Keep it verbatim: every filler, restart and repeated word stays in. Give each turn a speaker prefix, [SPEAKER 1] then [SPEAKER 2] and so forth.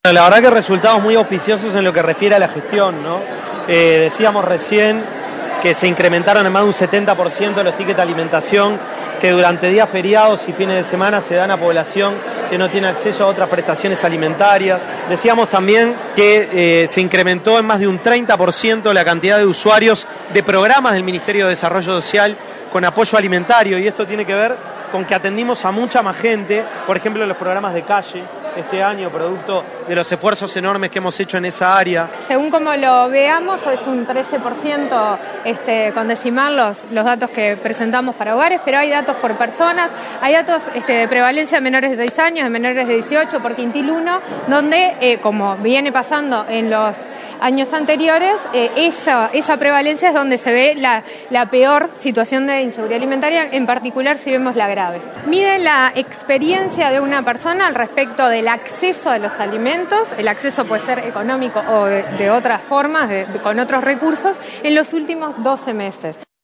[SPEAKER 1] La verdad que resultados muy auspiciosos en lo que refiere a la gestión, ¿no? Eh, decíamos recién que se incrementaron en más de un setenta por ciento los tickets de alimentación que durante días feriados y fines de semana se dan a población que no tiene acceso a otras prestaciones alimentarias. Decíamos también que eh, se incrementó en más de un treinta por ciento la cantidad de usuarios de programas del Ministerio de Desarrollo Social con apoyo alimentario, y esto tiene que ver con que atendimos a mucha más gente, por ejemplo en los programas de calle este año, producto de los esfuerzos enormes que hemos hecho en esa área.
[SPEAKER 2] Según como lo veamos, es un trece por ciento este, con decimal los, los datos que presentamos para hogares, pero hay datos por personas, hay datos este, de prevalencia de menores de seis años, de menores de dieciocho por quintil uno, donde, eh, como viene pasando en los años anteriores, eh, esa, esa prevalencia es donde se ve la, la peor situación de inseguridad alimentaria, en particular si vemos la grave. Mide la experiencia de una persona al respecto del acceso a los alimentos, el acceso puede ser económico o de, de otras formas, de, de, con otros recursos, en los últimos doce meses.